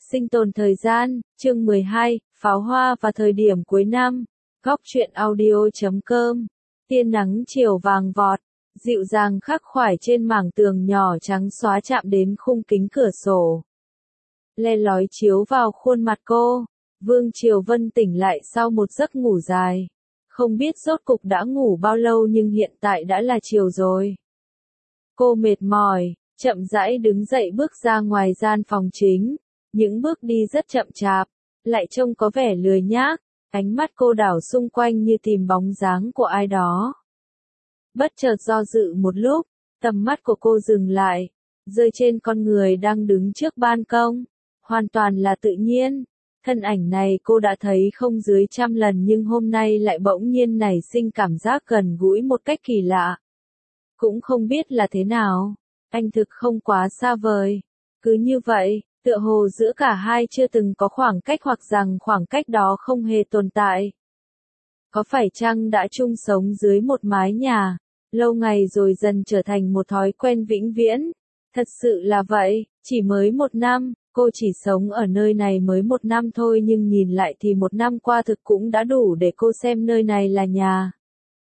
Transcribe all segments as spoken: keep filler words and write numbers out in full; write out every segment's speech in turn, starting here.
Sinh tồn thời gian, chương mười hai, pháo hoa và thời điểm cuối năm. Góc truyện audio chấm com. Tia nắng chiều vàng vọt, dịu dàng khắc khoải trên mảng tường nhỏ trắng xóa chạm đến khung kính cửa sổ. Le lói chiếu vào khuôn mặt cô. Vương Triều Vân tỉnh lại sau một giấc ngủ dài. Không biết rốt cục đã ngủ bao lâu nhưng hiện tại đã là chiều rồi. Cô mệt mỏi, chậm rãi đứng dậy bước ra ngoài gian phòng chính. Những bước đi rất chậm chạp, lại trông có vẻ lười nhác, ánh mắt cô đảo xung quanh như tìm bóng dáng của ai đó. Bất chợt do dự một lúc, tầm mắt của cô dừng lại, rơi trên con người đang đứng trước ban công, hoàn toàn là tự nhiên. Thân ảnh này cô đã thấy không dưới trăm lần nhưng hôm nay lại bỗng nhiên nảy sinh cảm giác gần gũi một cách kỳ lạ. Cũng không biết là thế nào, anh thực không quá xa vời. Cứ như vậy, tựa hồ giữa cả hai chưa từng có khoảng cách hoặc rằng khoảng cách đó không hề tồn tại. Có phải chăng đã chung sống dưới một mái nhà, lâu ngày rồi dần trở thành một thói quen vĩnh viễn? Thật sự là vậy, chỉ mới một năm, cô chỉ sống ở nơi này mới một năm thôi nhưng nhìn lại thì một năm qua thực cũng đã đủ để cô xem nơi này là nhà.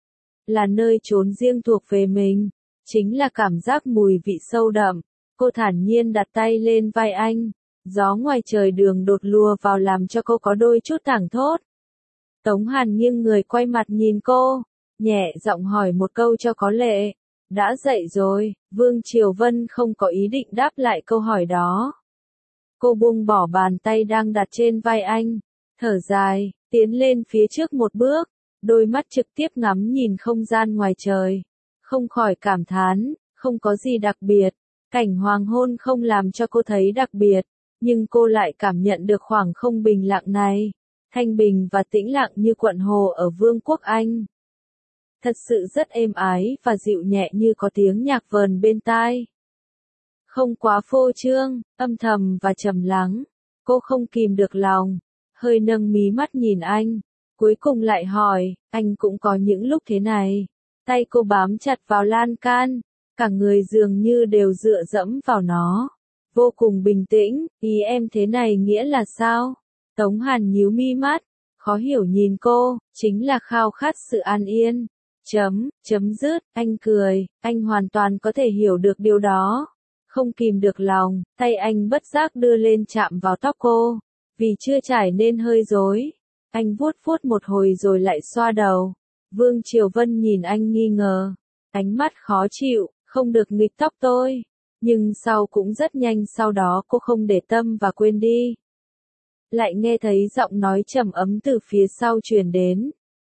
Là nơi trốn riêng thuộc về mình, chính là cảm giác mùi vị sâu đậm. Cô thản nhiên đặt tay lên vai anh, gió ngoài trời đường đột lùa vào làm cho cô có đôi chút thảng thốt. Tống Hàn nghiêng người quay mặt nhìn cô, nhẹ giọng hỏi một câu cho có lệ. Đã dậy rồi, Vương Triều Vân không có ý định đáp lại câu hỏi đó. Cô buông bỏ bàn tay đang đặt trên vai anh, thở dài, tiến lên phía trước một bước, đôi mắt trực tiếp ngắm nhìn không gian ngoài trời. Không khỏi cảm thán, không có gì đặc biệt. Cảnh hoàng hôn không làm cho cô thấy đặc biệt, nhưng cô lại cảm nhận được khoảng không bình lặng này, thanh bình và tĩnh lặng như quận hồ ở Vương quốc Anh. Thật sự rất êm ái và dịu nhẹ như có tiếng nhạc vờn bên tai. Không quá phô trương, âm thầm và trầm lắng, cô không kìm được lòng, hơi nâng mí mắt nhìn anh, cuối cùng lại hỏi, anh cũng có những lúc thế này. Tay cô bám chặt vào lan can. Cả người dường như đều dựa dẫm vào nó. Vô cùng bình tĩnh, ý em thế này nghĩa là sao? Tống Hàn nhíu mi mắt, khó hiểu nhìn cô, chính là khao khát sự an yên. Chấm, chấm dứt, anh cười, anh hoàn toàn có thể hiểu được điều đó. Không kìm được lòng, tay anh bất giác đưa lên chạm vào tóc cô. Vì chưa trải nên hơi rối. Anh vuốt vuốt một hồi rồi lại xoa đầu. Vương Triều Vân nhìn anh nghi ngờ, ánh mắt khó chịu. Không được nghịch tóc tôi. Nhưng sau cũng rất nhanh sau đó cô không để tâm và quên đi. Lại nghe thấy giọng nói trầm ấm từ phía sau truyền đến.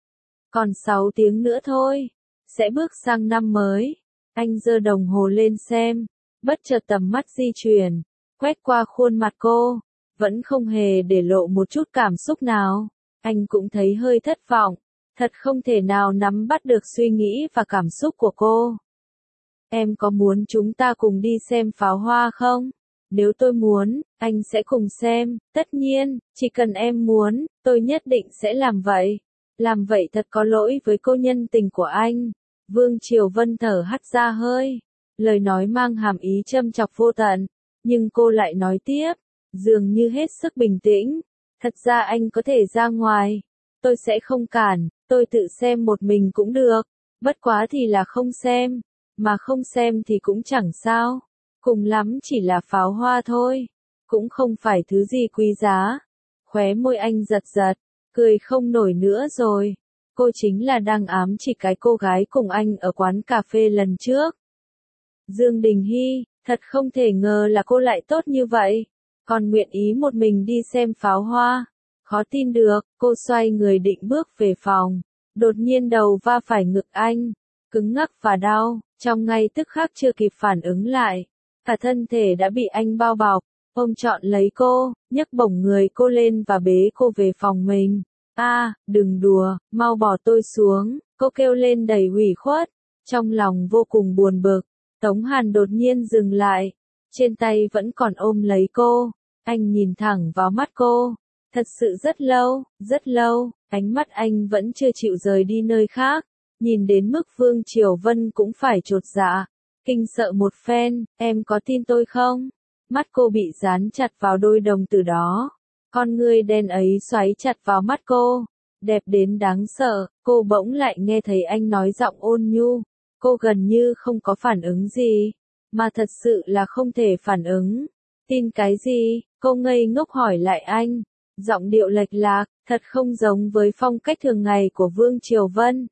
Còn sáu tiếng nữa thôi. Sẽ bước sang năm mới. Anh giơ đồng hồ lên xem. Bất chợt tầm mắt di chuyển. Quét qua khuôn mặt cô. Vẫn không hề để lộ một chút cảm xúc nào. Anh cũng thấy hơi thất vọng. Thật không thể nào nắm bắt được suy nghĩ và cảm xúc của cô. Em có muốn chúng ta cùng đi xem pháo hoa không? Nếu tôi muốn, anh sẽ cùng xem, tất nhiên, chỉ cần em muốn, tôi nhất định sẽ làm vậy. Làm vậy thật có lỗi với cô nhân tình của anh. Vương Triều Vân thở hắt ra hơi. Lời nói mang hàm ý châm chọc vô tận. Nhưng cô lại nói tiếp, dường như hết sức bình tĩnh. Thật ra anh có thể ra ngoài. Tôi sẽ không cản, tôi tự xem một mình cũng được. Bất quá thì là không xem. Mà không xem thì cũng chẳng sao. Cùng lắm chỉ là pháo hoa thôi. Cũng không phải thứ gì quý giá. Khóe môi anh giật giật. Cười không nổi nữa rồi. Cô chính là đang ám chỉ cái cô gái cùng anh ở quán cà phê lần trước. Dương Đình Hy, thật không thể ngờ là cô lại tốt như vậy. Còn nguyện ý một mình đi xem pháo hoa. Khó tin được, cô xoay người định bước về phòng. Đột nhiên đầu va phải ngực anh. Cứng ngắc và đau. Trong ngay tức khắc chưa kịp phản ứng lại, cả thân thể đã bị anh bao bọc, ôm trọn lấy cô, nhấc bổng người cô lên và bế cô về phòng mình. A, à, đừng đùa, mau bỏ tôi xuống, cô kêu lên đầy ủy khuất, trong lòng vô cùng buồn bực. Tống Hàn đột nhiên dừng lại, trên tay vẫn còn ôm lấy cô, anh nhìn thẳng vào mắt cô, thật sự rất lâu, rất lâu, ánh mắt anh vẫn chưa chịu rời đi nơi khác. Nhìn đến mức Vương Triều Vân cũng phải chột dạ, kinh sợ một phen, em có tin tôi không? Mắt cô bị dán chặt vào đôi đồng tử đó. Con ngươi đen ấy xoáy chặt vào mắt cô. Đẹp đến đáng sợ, cô bỗng lại nghe thấy anh nói giọng ôn nhu. Cô gần như không có phản ứng gì, mà thật sự là không thể phản ứng. Tin cái gì? Cô ngây ngốc hỏi lại anh. Giọng điệu lệch lạc, thật không giống với phong cách thường ngày của Vương Triều Vân.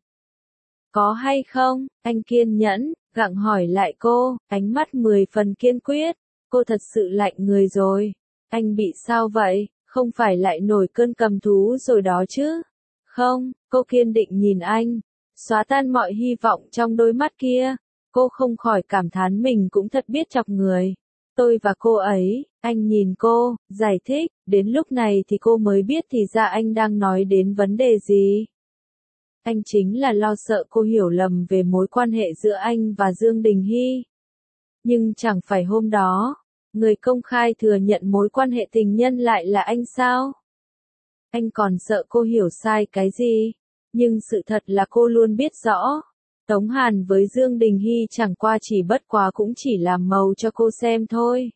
Có hay không? Anh kiên nhẫn, gặng hỏi lại cô, ánh mắt mười phần kiên quyết. Cô thật sự lạnh người rồi. Anh bị sao vậy? Không phải lại nổi cơn cầm thú rồi đó chứ? Không, cô kiên định nhìn anh. Xóa tan mọi hy vọng trong đôi mắt kia. Cô không khỏi cảm thán mình cũng thật biết chọc người. Tôi và cô ấy, anh nhìn cô, giải thích, đến lúc này thì cô mới biết thì ra anh đang nói đến vấn đề gì. Anh chính là lo sợ cô hiểu lầm về mối quan hệ giữa anh và Dương Đình Hy. Nhưng chẳng phải hôm đó, người công khai thừa nhận mối quan hệ tình nhân lại là anh sao? Anh còn sợ cô hiểu sai cái gì? Nhưng sự thật là cô luôn biết rõ. Tống Hàn với Dương Đình Hy chẳng qua chỉ bất quá cũng chỉ làm màu cho cô xem thôi.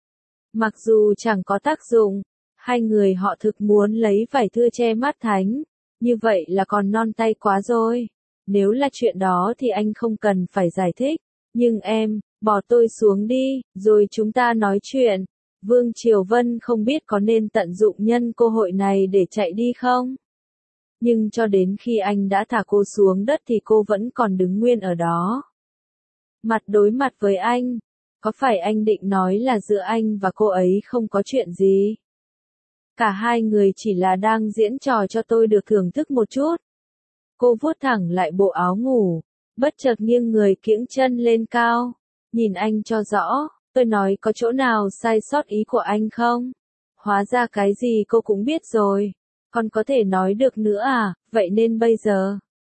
Mặc dù chẳng có tác dụng, hai người họ thực muốn lấy vải thưa che mắt thánh. Như vậy là còn non tay quá rồi. Nếu là chuyện đó thì anh không cần phải giải thích. Nhưng em, bỏ tôi xuống đi, rồi chúng ta nói chuyện. Vương Triều Vân không biết có nên tận dụng nhân cơ hội này để chạy đi không? Nhưng cho đến khi anh đã thả cô xuống đất thì cô vẫn còn đứng nguyên ở đó. Mặt đối mặt với anh. Có phải anh định nói là giữa anh và cô ấy không có chuyện gì? Cả hai người chỉ là đang diễn trò cho tôi được thưởng thức một chút. Cô vuốt thẳng lại bộ áo ngủ, bất chợt nghiêng người kiễng chân lên cao. Nhìn anh cho rõ, tôi nói có chỗ nào sai sót ý của anh không? Hóa ra cái gì cô cũng biết rồi. Còn có thể nói được nữa à, vậy nên bây giờ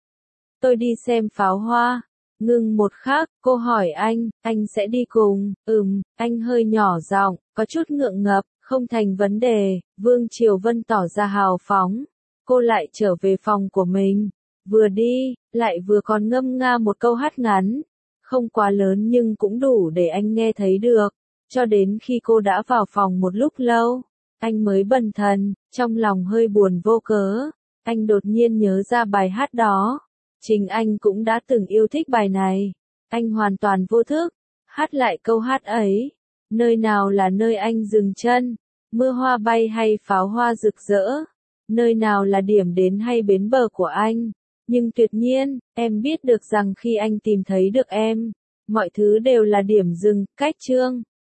tôi đi xem pháo hoa. Ngừng một khắc, cô hỏi anh, anh sẽ đi cùng? Ừm, anh hơi nhỏ giọng, có chút ngượng ngập, không thành vấn đề. Vương Triều Vân tỏ ra hào phóng. Cô lại trở về phòng của mình. Vừa đi, lại vừa còn ngâm nga một câu hát ngắn. Không quá lớn nhưng cũng đủ để anh nghe thấy được. Cho đến khi cô đã vào phòng một lúc lâu, anh mới bần thần, trong lòng hơi buồn vô cớ. Anh đột nhiên nhớ ra bài hát đó. Chính anh cũng đã từng yêu thích bài này. Anh hoàn toàn vô thức, hát lại câu hát ấy. Nơi nào là nơi anh dừng chân? Mưa hoa bay hay pháo hoa rực rỡ? Nơi nào là điểm đến hay bến bờ của anh? Nhưng tuyệt nhiên, em biết được rằng khi anh tìm thấy được em, mọi thứ đều là điểm dừng. Cách chương